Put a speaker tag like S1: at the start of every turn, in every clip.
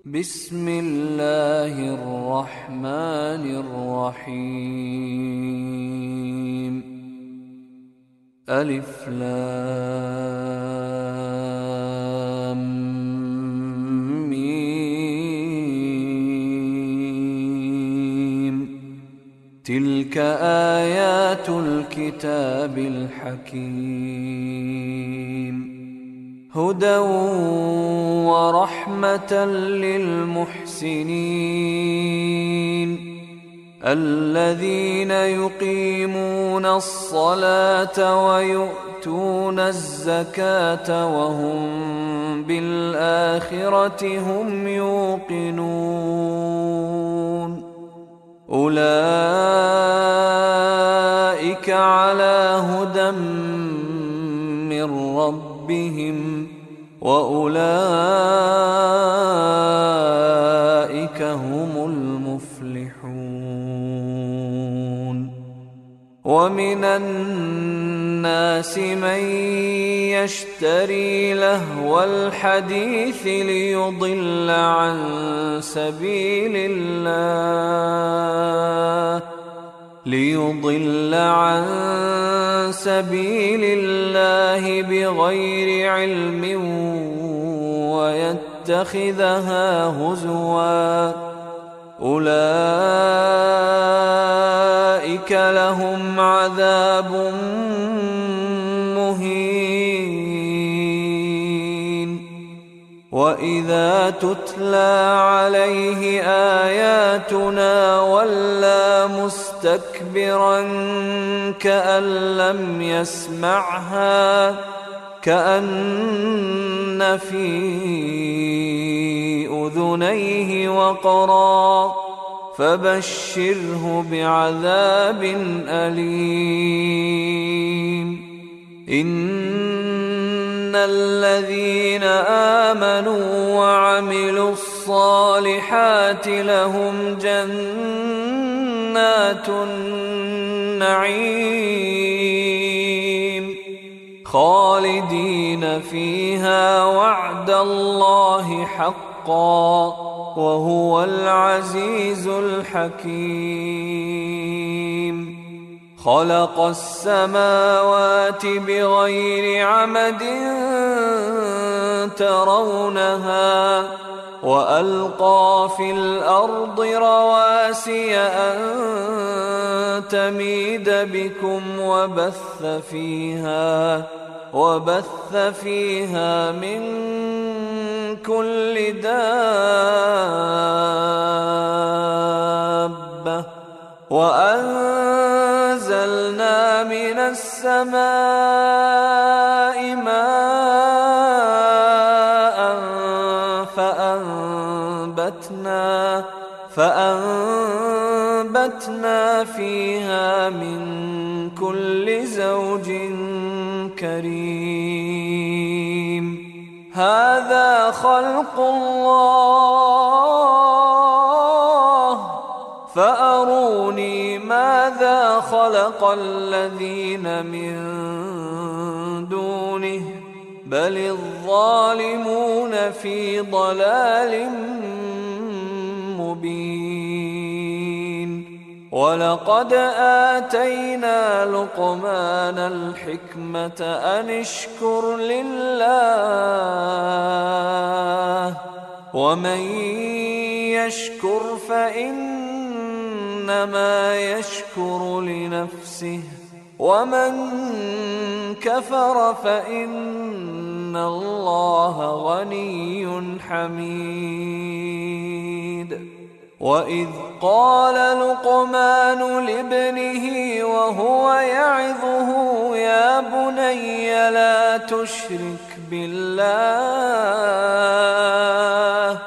S1: بسم الله الرحمن الرحيم. ألف لام ميم. تلك آيات الكتاب الحكيم. هدى ورحمة للمحسنين الذين يقيمون الصلاة ويؤتون الزكاة وهم بالآخرة هم يوقنون. أولئك على هدى من ربهم وأولئك هم المفلحون. ومن الناس من يشتري لهو الحديث ليضل عن سبيل الله بغير علم ويتخذها هزوا. أولئك لهم عذاب مهين. وإذا تتلى عليه آياتنا ولى مستكبرا كأن لم يسمعها كأن في أذنيه وقرا فبشره بعذاب أليم. إن الذين آمنوا وعملوا الصالحات لهم جنات النعيم خالدين فيها وعد الله حقا وهو العزيز الحكيم. خلق السماوات بغير عمد ترونها وألقى في الأرض رواسي أن تميد بكم وبث فيها من كل دابة وأنزلنا من السماء ماء فأنبتنا فيها من كل زوج كريم. هذا خلق الله فأروني ماذا خلق الذين من دونه بل الظالمون في ضلال مبين. ولقد آتينا لقمان الحكمة أن اشكر لله ومن يشكر فإنما يشكر لنفسه ومن كفر فإن الله غني حميد. وإذ قال لقمان لابنه وهو يعظه يا بني لا تشرك بالله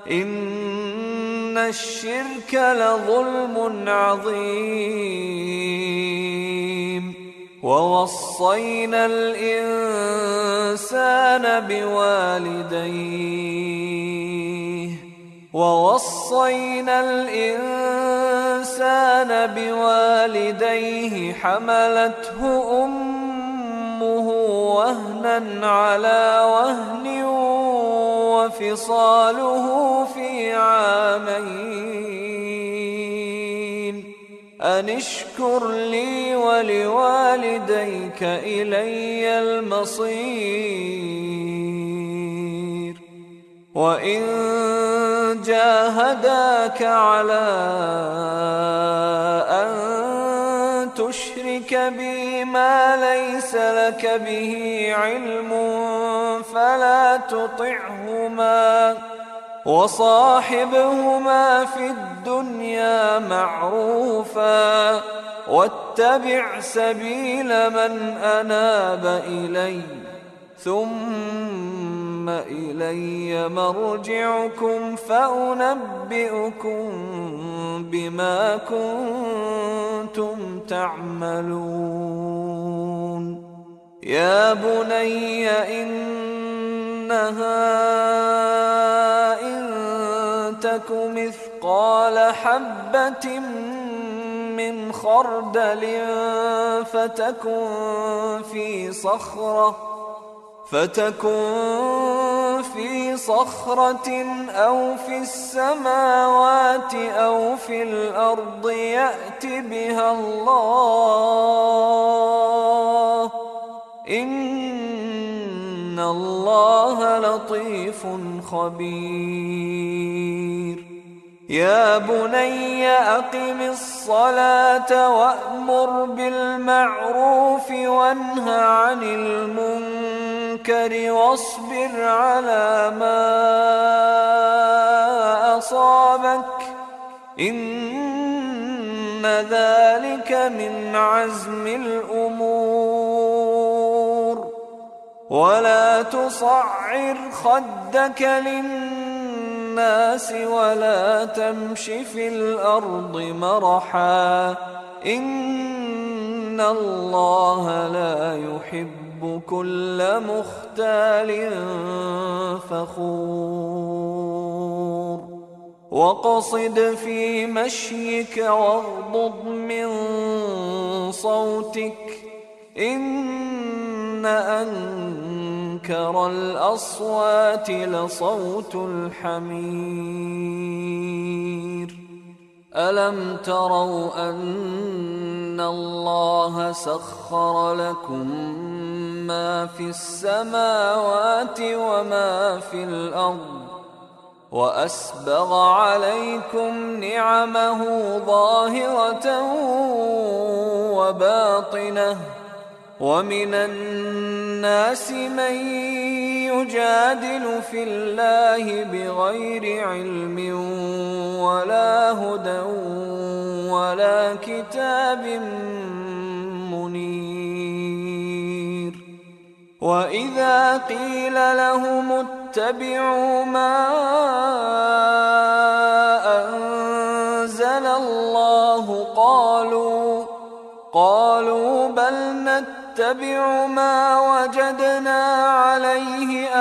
S1: إن الشرك لظلم عظيم. ووصينا الإنسان بوالديه حملته أمه وهنا على وهن وفصاله في أن اشكر لي ولوالديك إلي المصير وإن جاهداك على أن تشرك بي ما ليس لك به علم فلا تطعهما وصاحبهما في الدنيا معروفا واتبع سبيل من أناب إلي ثم إلي مرجعكم فأنبئكم بما كنتم تعملون يا بني إنها إن تك مثقال حبة من خردل فتكن في صخرة أو في السماوات أو في الأرض يأت بها الله إن الله لطيف خبير يا بني أقم الصلاة وأمر بالمعروف وانه عن المنكر واصبر على ما أصابك إن ذلك من عزم الأمور ولا تصعر خدك للناس ولا تمش في الأرض مرحا إن الله لا يحب كل مختال فخور واقصد في مشيك واغضض من صوتك إن أنكر الأصوات لصوت الحمير ألم تروا أن الله سخر لكم ما في السماوات وما في الأرض وأسبغ عليكم نعمه ظاهرة وباطنة ومن الناس من يجادل في الله بغير علم ولا هدى ولا كتاب منير وإذا قيل لهم اتبعوا ما أنزل الله قالوا بل نتبع ما وجدنا عليه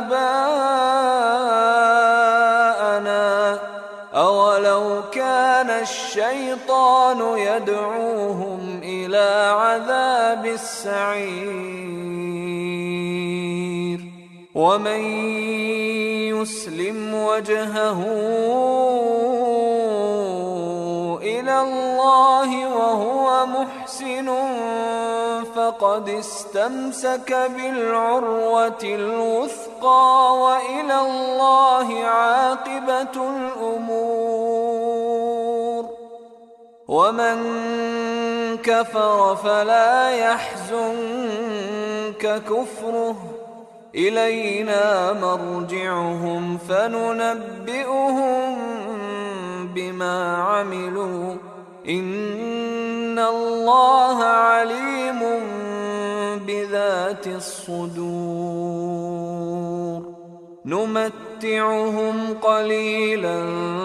S1: آباءنا أولو كان الشيطان يدعوهم إلى عذاب السعير ومن يسلم وجهه إلى الله وهو محسن فقد استمسك بالعروة الوثقى وإلى الله عاقبة الأمور ومن كفر فلا يحزنك كفره إلينا مرجعهم فننبئهم بما عملوا إن الله عليم بذات الصدور نمتعهم قليلا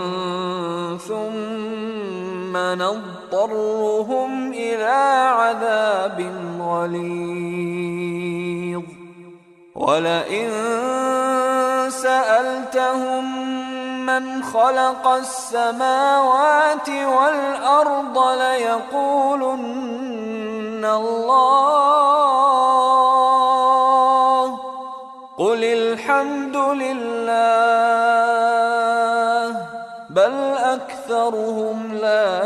S1: ثم نضطرهم إلى عذاب غليظ ولئن سألتهم من خلق السماوات والأرض ليقولن الله قل الحمد لله بل أكثرهم لا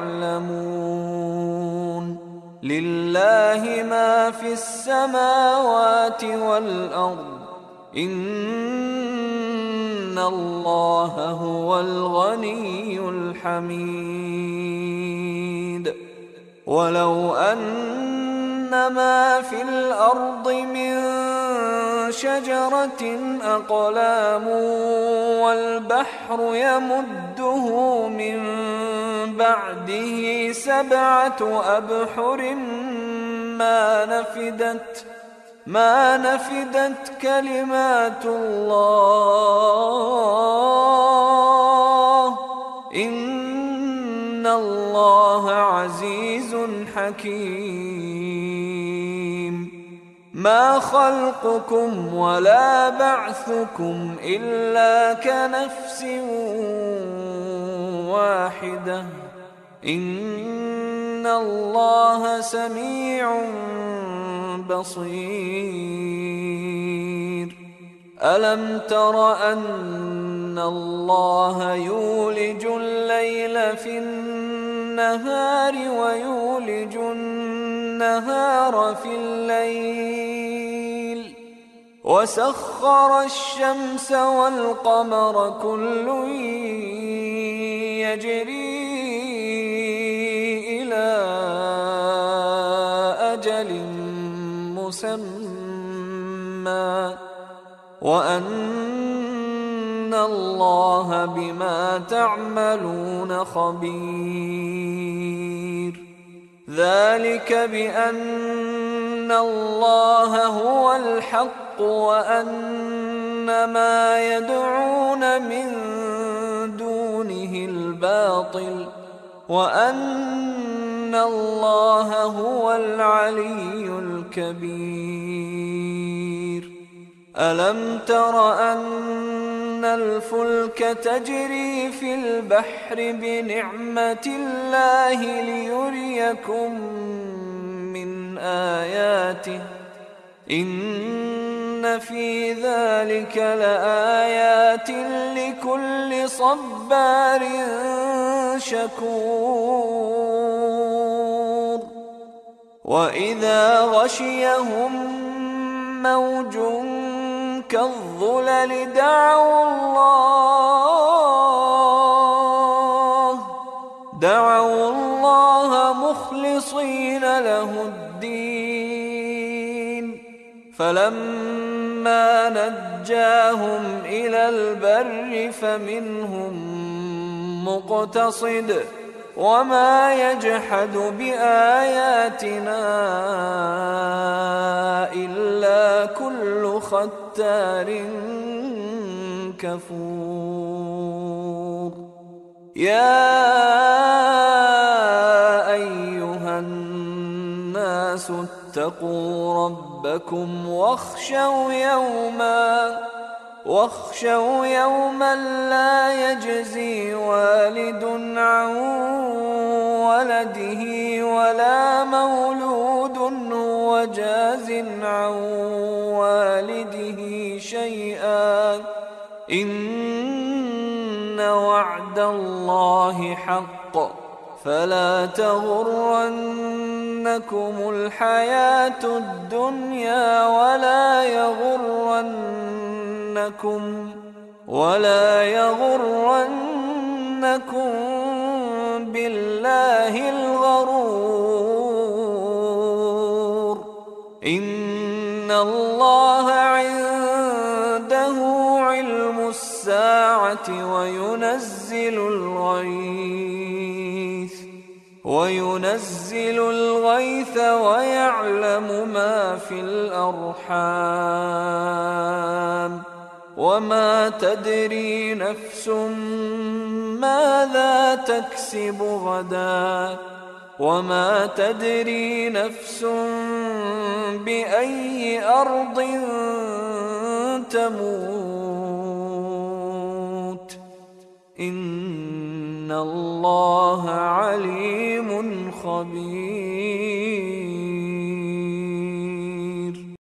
S1: يعلمون لله ما في السماوات والأرض إن الله هو الغني الحميد ولو أن ما في الأرض من شجرة أقلام والبحر يمده من بعده 7 أبحر ما نفدت كلمات الله إن الله عزيز حكيم ما خلقكم ولا بعثكم إلا كنفس واحدة إن الله سميع بصير ألم تر أن الله يولج الليل في النهار ويولج النهار في الليل وسخر الشمس والقمر كل يجري إلى أجل مسمى وأن الله بما تعملون خبير ذلك بأن الله هو الحق وأن ما يدعون من دونه الباطل وأن الله هو العلي الكبير ألم تر أن الفلك تجري في البحر بنعمة الله ليريكم من آياته إن في ذلك لآيات لكل صبار شكور وإذا غشيهم موج كالظلل دعوا الله مخلصين له الدين فلما نجاهم إلى البر فمنهم مقتصد وما يجحد بآياتنا إلا كل ختار كفور يا أيها الناس اتقوا ربكم واخشوا يوما لا يجزي والد عن ولده ولا مولود هو جاز عن والده شيئا إن وعد الله حق فلا تغرنكم الحياة الدنيا ولا يغرنكم بالله الغرور إن الله عنده علم الساعة وينزل الغيث ويعلم ما في الأرحام وما تدري نفس ماذا تكسب غدا وما تدري نفس بأي أرض تموت إن الله عليم خبير